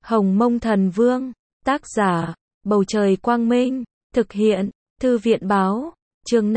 Hồng Mông Thần Vương, tác giả, Bầu Trời Quang Minh, thực hiện, Thư viện Báo, chương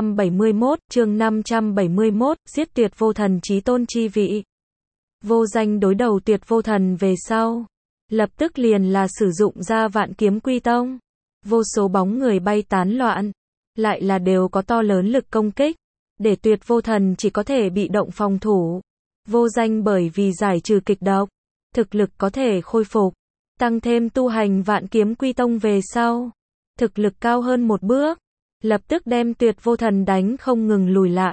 571, giết Tuyệt Vô Thần chí tôn chi vị. Vô Danh đối đầu Tuyệt Vô Thần về sau, lập tức liền là sử dụng ra Vạn Kiếm Quy Tông. Vô số bóng người bay tán loạn, lại là đều có to lớn lực công kích, để Tuyệt Vô Thần chỉ có thể bị động phòng thủ. Vô Danh bởi vì giải trừ kịch độc, thực lực có thể khôi phục, tăng thêm tu hành Vạn Kiếm Quy Tông về sau, thực lực cao hơn một bước, lập tức đem Tuyệt Vô Thần đánh không ngừng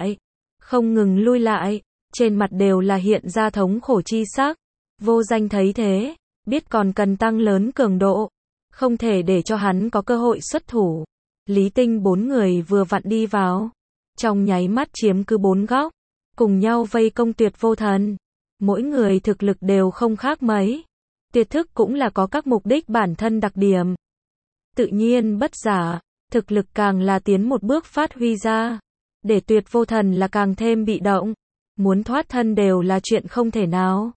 lui lại, trên mặt đều là hiện ra thống khổ chi sắc. Vô Danh thấy thế, biết còn cần tăng lớn cường độ, không thể để cho hắn có cơ hội xuất thủ. Lý Tinh bốn người vừa vặn đi vào, trong nháy mắt chiếm cứ bốn góc, cùng nhau vây công Tuyệt Vô Thần. Mỗi người thực lực đều không khác mấy, tuyệt thức cũng là có các mục đích bản thân đặc điểm. Tự nhiên bất giả, thực lực càng là tiến một bước phát huy ra, để Tuyệt Vô Thần là càng thêm bị động, muốn thoát thân đều là chuyện không thể nào.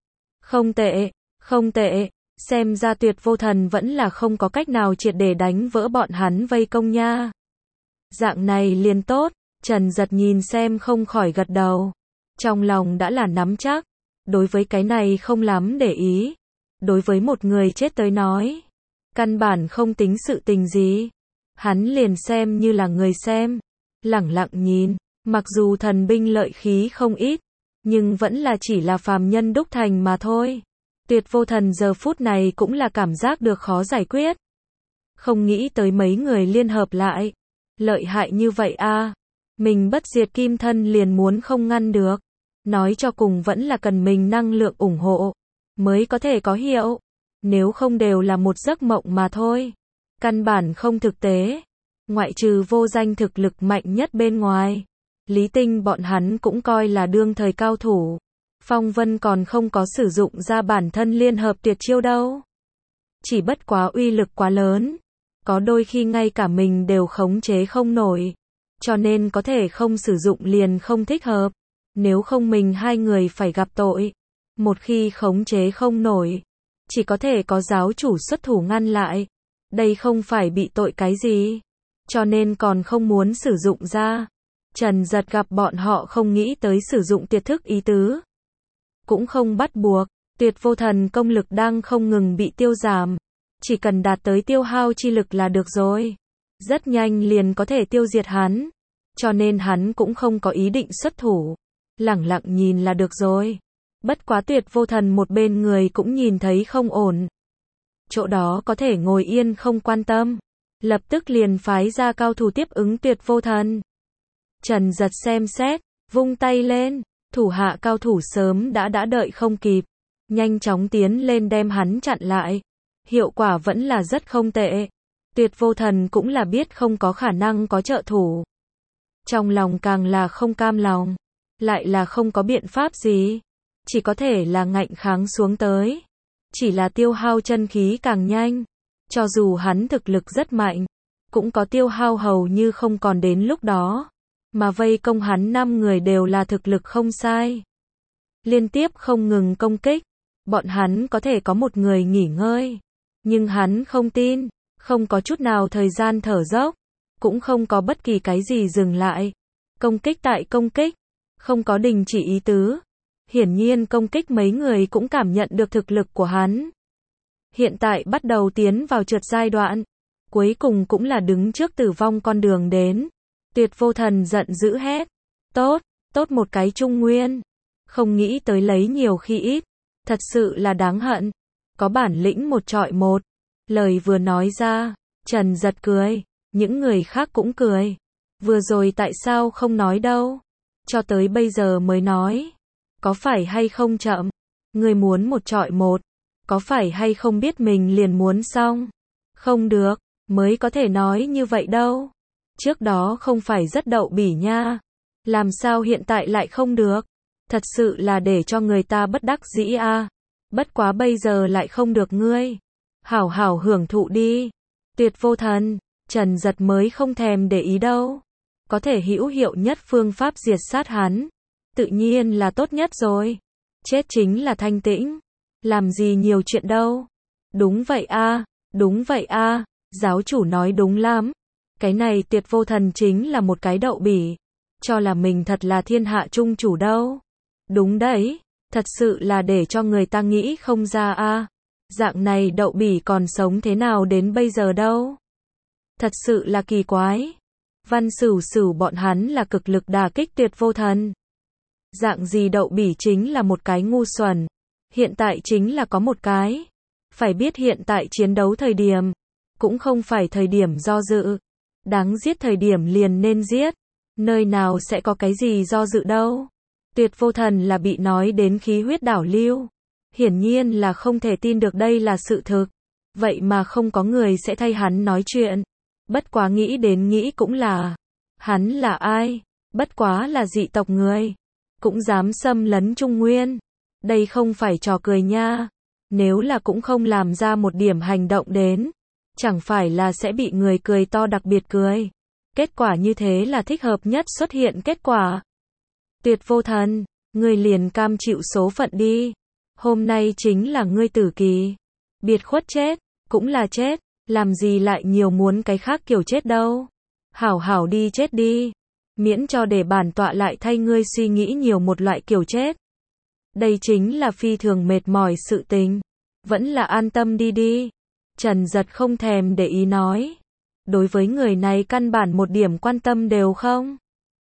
Không tệ, xem ra Tuyệt Vô Thần vẫn là không có cách nào triệt để đánh vỡ bọn hắn vây công nha. Dạng này liền tốt, Trần Giật nhìn xem không khỏi gật đầu, trong lòng đã là nắm chắc, đối với cái này không lắm để ý. Đối với một người chết tới nói, căn bản không tính sự tình gì, hắn liền xem như là người xem, lẳng lặng nhìn. Mặc dù thần binh lợi khí không ít, nhưng vẫn là chỉ là phàm nhân đúc thành mà thôi. Tuyệt Vô Thần giờ phút này cũng là cảm giác được khó giải quyết, không nghĩ tới mấy người liên hợp lại lợi hại như vậy a. Mình bất diệt kim thân liền muốn không ngăn được, nói cho cùng vẫn là cần mình năng lượng ủng hộ mới có thể có hiệu, nếu không đều là một giấc mộng mà thôi, căn bản không thực tế. Ngoại trừ Vô Danh thực lực mạnh nhất bên ngoài, Lý Tinh bọn hắn cũng coi là đương thời cao thủ. Phong Vân còn không có sử dụng ra bản thân liên hợp tuyệt chiêu đâu, chỉ bất quá uy lực quá lớn, có đôi khi ngay cả mình đều khống chế không nổi, cho nên có thể không sử dụng liền không thích hợp, nếu không mình hai người phải gặp tội. Một khi khống chế không nổi, chỉ có thể có giáo chủ xuất thủ ngăn lại, đây không phải bị tội cái gì, cho nên còn không muốn sử dụng ra. Trần Giật gặp bọn họ không nghĩ tới sử dụng tuyệt thức ý tứ, cũng không bắt buộc. Tuyệt Vô Thần công lực đang không ngừng bị tiêu giảm, chỉ cần đạt tới tiêu hao chi lực là được rồi, rất nhanh liền có thể tiêu diệt hắn, cho nên hắn cũng không có ý định xuất thủ, lẳng lặng nhìn là được rồi. Bất quá Tuyệt Vô Thần một bên người cũng nhìn thấy không ổn, chỗ đó có thể ngồi yên không quan tâm, lập tức liền phái ra cao thủ tiếp ứng Tuyệt Vô Thần. Trần Giật xem xét, vung tay lên, thủ hạ cao thủ sớm đã đợi không kịp, nhanh chóng tiến lên đem hắn chặn lại. Hiệu quả vẫn là rất không tệ. Tuyệt Vô Thần cũng là biết không có khả năng có trợ thủ, trong lòng càng là không cam lòng, lại là không có biện pháp gì, chỉ có thể là ngạnh kháng xuống tới. Chỉ là tiêu hao chân khí càng nhanh, cho dù hắn thực lực rất mạnh, cũng có tiêu hao hầu như không còn đến lúc đó. Mà vây công hắn 5 người đều là thực lực không sai, liên tiếp không ngừng công kích, bọn hắn có thể có một người nghỉ ngơi, nhưng hắn không tin, không có chút nào thời gian thở dốc, cũng không có bất kỳ cái gì dừng lại, công kích tại công kích, không có đình chỉ ý tứ. Hiển nhiên công kích mấy người cũng cảm nhận được thực lực của hắn, hiện tại bắt đầu tiến vào trượt giai đoạn, cuối cùng cũng là đứng trước tử vong con đường đến. Tuyệt Vô Thần giận dữ hét, tốt một cái Trung Nguyên, không nghĩ tới lấy nhiều khi ít, thật sự là đáng hận, có bản lĩnh một trọi một. Lời vừa nói ra, Trần Giật cười, những người khác cũng cười, vừa rồi tại sao không nói đâu, cho tới bây giờ mới nói, có phải hay không chậm, người muốn một trọi một, có phải hay không biết mình liền muốn xong, không được, mới có thể nói như vậy đâu. Trước đó không phải rất đậu bỉ nha, làm sao hiện tại lại không được, thật sự là để cho người ta bất đắc dĩ a. Bất quá bây giờ lại không được, ngươi hảo hảo hưởng thụ đi. Tuyệt Vô Thần, Trần Giật mới không thèm để ý đâu, có thể hữu hiệu nhất phương pháp diệt sát hắn, tự nhiên là tốt nhất rồi, chết chính là thanh tĩnh, làm gì nhiều chuyện đâu. Đúng vậy a, đúng vậy a, giáo chủ nói đúng lắm. Cái này Tiệt Vô Thần chính là một cái đậu bỉ, cho là mình thật là thiên hạ trung chủ đâu. Đúng đấy, thật sự là để cho người ta nghĩ không ra a. Dạng này đậu bỉ còn sống thế nào đến bây giờ đâu. Thật sự là kỳ quái. Văn Sửu Sửu bọn hắn là cực lực đả kích Tiệt Vô Thần. Dạng gì đậu bỉ chính là một cái ngu xuẩn. Hiện tại chính là có một cái. Phải biết hiện tại chiến đấu thời điểm, cũng không phải thời điểm do dự. Đáng giết thời điểm liền nên giết. Nơi nào sẽ có cái gì do dự đâu. Tiệt Vô Thần là bị nói đến khí huyết đảo lưu. Hiển nhiên là không thể tin được đây là sự thực. Vậy mà không có người sẽ thay hắn nói chuyện. Bất quá nghĩ đến nghĩ cũng là. Hắn là ai? Bất quá là dị tộc người. Cũng dám xâm lấn Trung Nguyên. Đây không phải trò cười nha. Nếu là cũng không làm ra một điểm hành động đến. Chẳng phải là sẽ bị người cười to đặc biệt cười. Kết quả như thế là thích hợp nhất xuất hiện kết quả. Tiệt Vô Thần, ngươi liền cam chịu số phận đi. Hôm nay chính là ngươi tử kỳ. Biệt khuất chết, cũng là chết, làm gì lại nhiều muốn cái khác kiểu chết đâu. Hảo hảo đi chết đi. Miễn cho để bản tọa lại thay ngươi suy nghĩ nhiều một loại kiểu chết. Đây chính là phi thường mệt mỏi sự tình. Vẫn là an tâm đi đi. Trần Giật không thèm để ý nói. Đối với người này căn bản một điểm quan tâm đều không.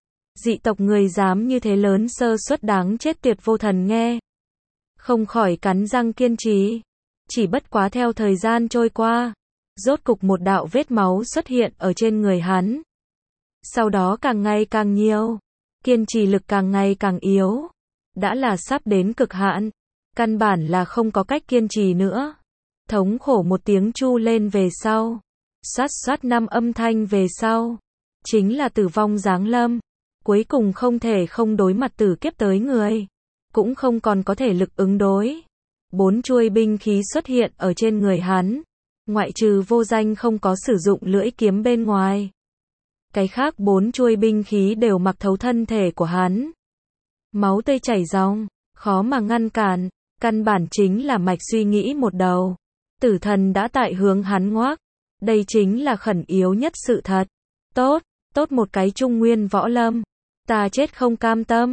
Dị tộc người dám như thế lớn sơ suất đáng chết. Tiệt Vô Thần nghe. Không khỏi cắn răng kiên trì. Chỉ bất quá theo thời gian trôi qua. Rốt cục một đạo vết máu xuất hiện ở trên người hắn. Sau đó càng ngày càng nhiều. Kiên trì lực càng ngày càng yếu. Đã là sắp đến cực hạn. Căn bản là không có cách kiên trì nữa. Thống khổ một tiếng chu lên về sau. Xoát xoát năm âm thanh về sau. Chính là tử vong giáng lâm. Cuối cùng không thể không đối mặt tử kiếp tới người. Cũng không còn có thể lực ứng đối. 4 chuôi binh khí xuất hiện ở trên người hắn. Ngoại trừ Vô Danh không có sử dụng lưỡi kiếm bên ngoài. Cái khác 4 chuôi binh khí đều mặc thấu thân thể của hắn. Máu tươi chảy ròng, khó mà ngăn cản. Căn bản chính là mạch suy nghĩ một đầu. Tử thần đã tại hướng hắn ngoác. Đây chính là khẩn yếu nhất sự thật. Tốt, tốt một cái Trung Nguyên võ lâm. Ta chết không cam tâm.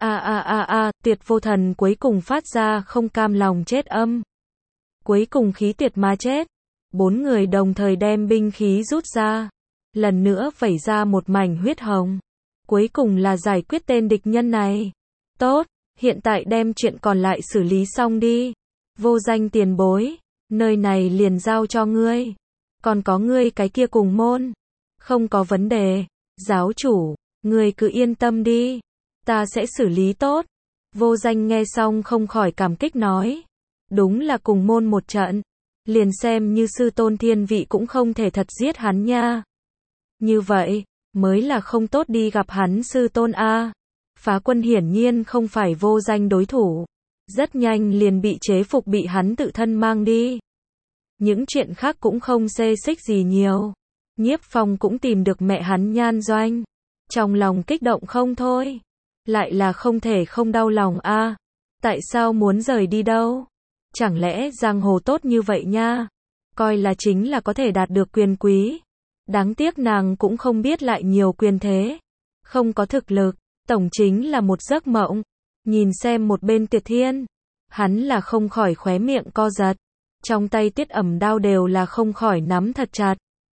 Tiệt Vô Thần cuối cùng phát ra không cam lòng chết âm. Cuối cùng khí tiệt mà chết. 4 người đồng thời đem binh khí rút ra. Lần nữa vẩy ra một mảnh huyết hồng. Cuối cùng là giải quyết tên địch nhân này. Tốt, hiện tại đem chuyện còn lại xử lý xong đi. Vô Danh tiền bối. Nơi này liền giao cho ngươi. Còn có ngươi cái kia cùng môn. Không có vấn đề. Giáo chủ, ngươi cứ yên tâm đi. Ta sẽ xử lý tốt. Vô Danh nghe xong không khỏi cảm kích nói. Đúng là cùng môn một trận. Liền xem như sư tôn thiên vị cũng không thể thật giết hắn nha. Như vậy, mới là không tốt đi gặp hắn sư tôn a. Phá Quân hiển nhiên không phải Vô Danh đối thủ. Rất nhanh liền bị chế phục bị hắn tự thân mang đi. Những chuyện khác cũng không xê xích gì nhiều. Nhiếp Phong cũng tìm được mẹ hắn Nhan Doanh. Trong lòng kích động không thôi. Lại là không thể không đau lòng a. Tại sao muốn rời đi đâu? Chẳng lẽ giang hồ tốt như vậy nha? Coi là chính là có thể đạt được quyền quý. Đáng tiếc nàng cũng không biết lại nhiều quyền thế. Không có thực lực. Tổng chính là một giấc mộng. Nhìn xem một bên Tiệt Thiên. Hắn là không khỏi khóe miệng co giật. Trong tay Tiết Ẩm đao đều là không khỏi nắm thật chặt.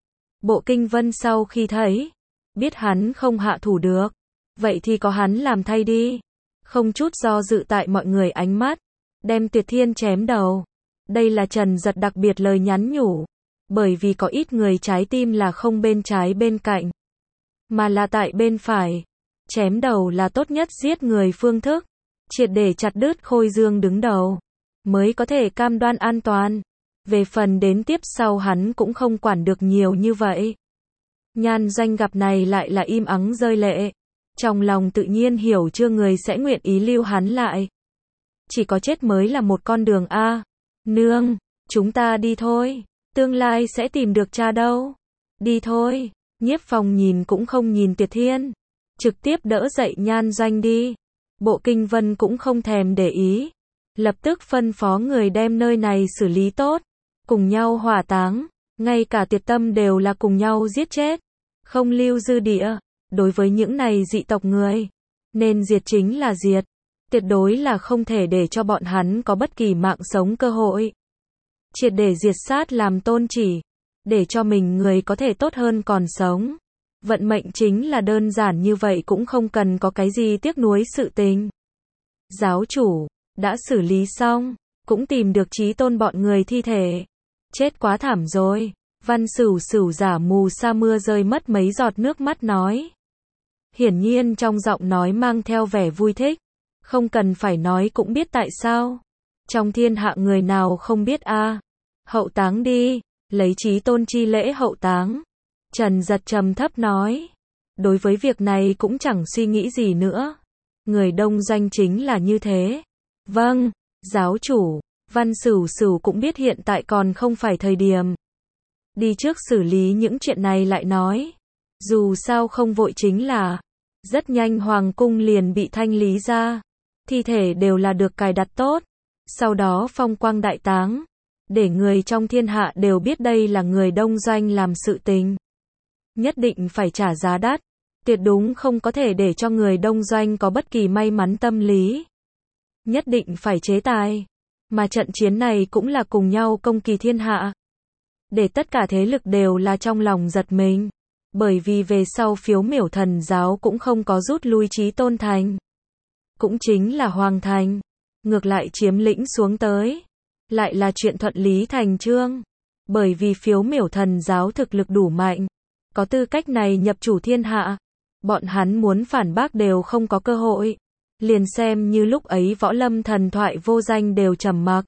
Bộ Kinh Vân sau khi thấy. Biết hắn không hạ thủ được. Vậy thì có hắn làm thay đi. Không chút do dự tại mọi người ánh mắt. Đem Tiệt Thiên chém đầu. Đây là Trần Giật đặc biệt lời nhắn nhủ. Bởi vì có ít người trái tim là không bên trái bên cạnh. Mà là tại bên phải. Chém đầu là tốt nhất giết người phương thức. Triệt để chặt đứt Khôi Dương đứng đầu. Mới có thể cam đoan an toàn. Về phần đến tiếp sau hắn cũng không quản được nhiều như vậy. Nhan Doanh gặp này lại là im ắng rơi lệ. Trong lòng tự nhiên hiểu chưa người sẽ nguyện ý lưu hắn lại. Chỉ có chết mới là một con đường a. Nương, chúng ta đi thôi. Tương lai sẽ tìm được cha đâu. Đi thôi. Nhiếp Phong nhìn cũng không nhìn Tiệt Thiên. Trực tiếp đỡ dậy Nhan Doanh đi. Bộ Kinh Vân cũng không thèm để ý. Lập tức phân phó người đem nơi này xử lý tốt. cùng nhau hỏa táng, ngay cả Tiệt Tâm đều là cùng nhau giết chết, không lưu dư địa. Đối với những này dị tộc người, nên diệt chính là diệt, tuyệt đối là không thể để cho bọn hắn có bất kỳ mạng sống cơ hội. Triệt để diệt sát làm tôn chỉ, để cho mình người có thể tốt hơn còn sống. Vận mệnh chính là đơn giản như vậy, cũng không cần có cái gì tiếc nuối sự tình. Giáo chủ đã xử lý xong, cũng tìm được Chí Tôn bọn người thi thể. Chết quá thảm rồi. Văn Sửu Sửu giả mù sa mưa rơi mất mấy giọt nước mắt nói. Hiển nhiên trong giọng nói mang theo vẻ vui thích. Không cần phải nói cũng biết tại sao. Trong thiên hạ người nào không biết a? Hậu táng đi, lấy Chí Tôn chi lễ hậu táng. Trần Giật trầm thấp nói. Đối với việc này cũng chẳng suy nghĩ gì nữa. Người đông doanh chính là như thế. Vâng, giáo chủ. Văn Sửu Sửu cũng biết hiện tại còn không phải thời điểm. Đi trước xử lý những chuyện này lại nói. Dù sao không vội chính là. Rất nhanh hoàng cung liền bị thanh lý ra. Thi thể đều là được cài đặt tốt. Sau đó phong quang đại táng. Để người trong thiên hạ đều biết đây là người đông doanh làm sự tình. Nhất định phải trả giá đắt. Tuyệt đúng không có thể để cho người đông doanh có bất kỳ may mắn tâm lý. Nhất định phải chế tài. Mà trận chiến này cũng là cùng nhau công kỳ thiên hạ. Để tất cả thế lực đều là trong lòng giật mình. Bởi vì về sau Phiếu Miểu Thần giáo cũng không có rút lui Chí Tôn thành. Cũng chính là Hoàng thành. Ngược lại chiếm lĩnh xuống tới. Lại là chuyện thuận lý thành chương. Bởi vì Phiếu Miểu Thần giáo thực lực đủ mạnh. Có tư cách này nhập chủ thiên hạ. Bọn hắn muốn phản bác đều không có cơ hội. Liền xem như lúc ấy võ lâm thần thoại vô danh đều trầm mặc.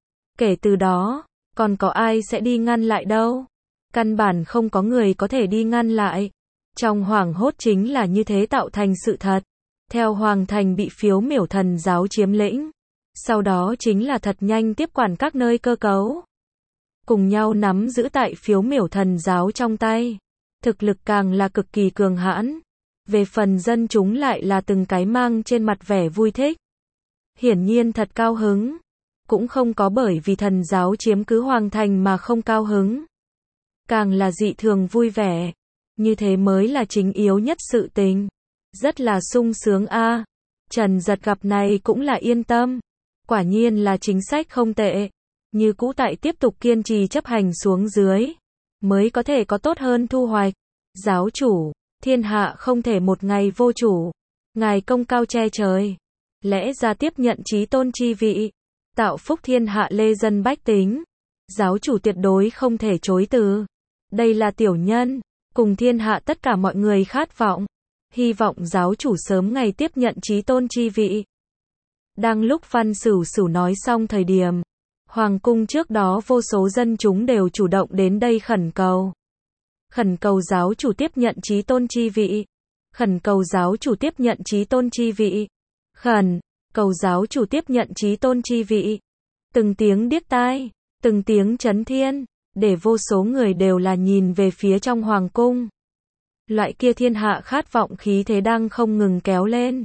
Kể từ đó, còn có ai sẽ đi ngăn lại đâu. Căn bản không có người có thể đi ngăn lại. Trong hoảng hốt chính là như thế tạo thành sự thật. Theo Hoàng thành bị Phiếu Miểu Thần giáo chiếm lĩnh. Sau đó chính là thật nhanh tiếp quản các nơi cơ cấu. Cùng nhau nắm giữ tại Phiếu Miểu Thần giáo trong tay. Thực lực càng là cực kỳ cường hãn. Về phần dân chúng lại là từng cái mang trên mặt vẻ vui thích. Hiển nhiên thật cao hứng. Cũng không có bởi vì thần giáo chiếm cứ Hoàng thành mà không cao hứng. Càng là dị thường vui vẻ. Như thế mới là chính yếu nhất sự tình. Rất là sung sướng a. Trần Giật gặp này cũng là yên tâm. Quả nhiên là chính sách không tệ. Như cũ tại tiếp tục kiên trì chấp hành xuống dưới. Mới có thể có tốt hơn thu hoạch. Giáo chủ, thiên hạ không thể một ngày vô chủ. Ngài công cao che trời. Lẽ ra tiếp nhận Chí Tôn chi vị. Tạo phúc thiên hạ lê dân bách tính. Giáo chủ tuyệt đối không thể chối từ. Đây là tiểu nhân. Cùng thiên hạ tất cả mọi người khát vọng. Hy vọng giáo chủ sớm ngày tiếp nhận Chí Tôn chi vị. Đang lúc Văn Sửu Sửu nói xong thời điểm. Hoàng cung trước đó vô số dân chúng đều chủ động đến đây khẩn cầu. Khẩn cầu giáo chủ tiếp nhận Chí Tôn chi vị. Khẩn cầu giáo chủ tiếp nhận Chí Tôn chi vị. Khẩn cầu giáo chủ tiếp nhận Chí Tôn chi vị. Từng tiếng điếc tai, từng tiếng chấn thiên, để vô số người đều là nhìn về phía trong hoàng cung. Loại kia thiên hạ khát vọng khí thế đang không ngừng kéo lên.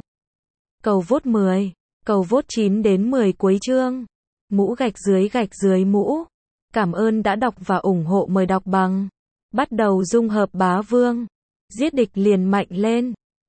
Cầu vote 10, cầu vote 9 đến 10 cuối chương. Mũ gạch dưới mũ. Cảm ơn đã đọc và ủng hộ, mời đọc bằng. Bắt đầu dung hợp bá vương. Giết địch liền mạnh lên.